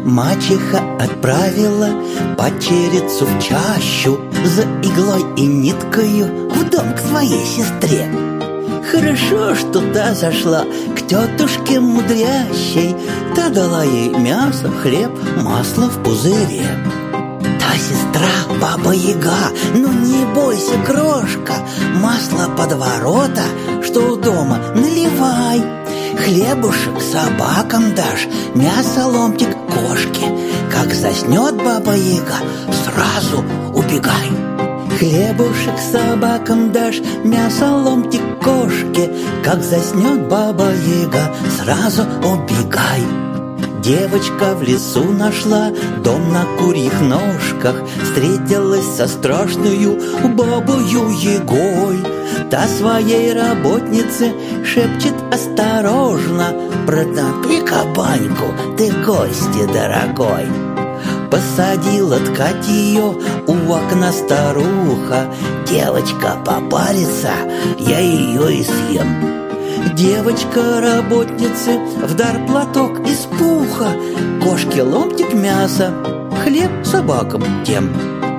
Мачеха отправила падчерицу в чащу за иглой и ниткою в дом к своей сестре. Хорошо, что та зашла к тетушке мудрящей. Та дала ей мясо, хлеб, масло в пузыре. Та сестра Баба-Яга: ну не бойся, крошка, масло под ворота, что у дома, наливай. Хлебушек собакам дашь, мясо ломтик кошке. Как заснет Баба-Яга, сразу убегай. Хлебушек собакам дашь, мясо ломтик кошке. Как заснет Баба-Яга, сразу убегай. Девочка в лесу нашла дом на курьих ножках, встретилась со страшною Бабою-Ягой. Та своей работнице шепчет осторожно: протопи-ка баньку, ты гости дорогой. Посадила ткать ее у окна старуха: девочка попарится, я ее и съем. Девочка работнице в дар платок из пуха, кошке ломтик мяса, хлеб собакам тем.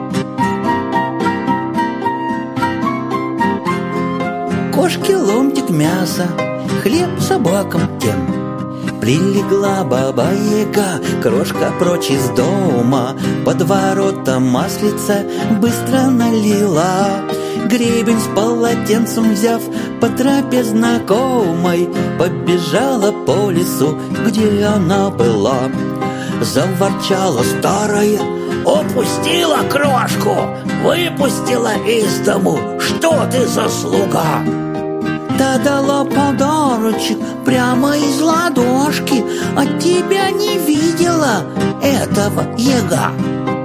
Кошке ломтик мяса, хлеб собакам тем. Прилегла Баба-Яга, крошка прочь из дома, под ворота маслица быстро налила. Гребень с полотенцем взяв, по тропе знакомой побежала по лесу, где она была. Заворчала старая: упустила крошку, выпустила из дому, что ты за слуга? Та дала подарочек прямо из ладошки: от тебя не видела этого Яга.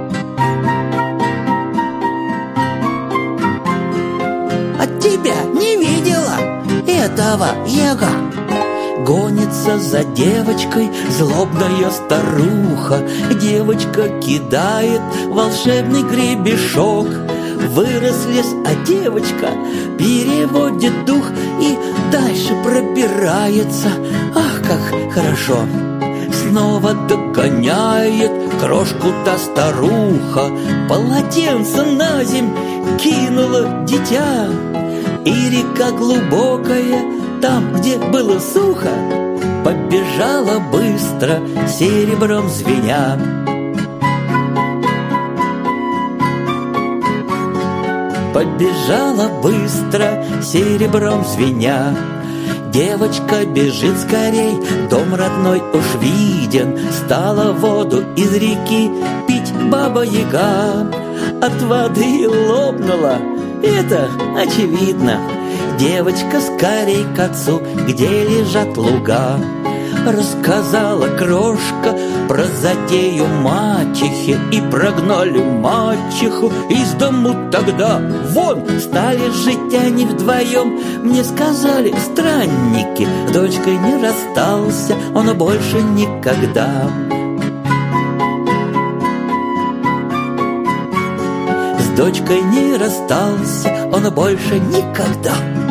От тебя не видела этого Яга. Гонится за девочкой злобная старуха. Девочка кидает волшебный гребешок. Вырос лес, а девочка переводит дух и дальше пробирается. Ах, как хорошо! Снова догоняет крошку та старуха. Полотенце на земь кинула дитя. И река глубокая, там, где было сухо, побежала быстро, серебром звеня. Побежала быстро, серебром звеня. Девочка бежит скорей, дом родной уж виден. Стала воду из реки пить Баба-Яга. От воды лопнула, это очевидно. Девочка скорей к отцу, где лежат луга. Рассказала крошка про затею мачехи, и прогнали мачеху из дому тогда. Вон стали жить они вдвоем. Мне сказали странники, с дочкой не расстался он больше никогда. С дочкой не расстался он больше никогда.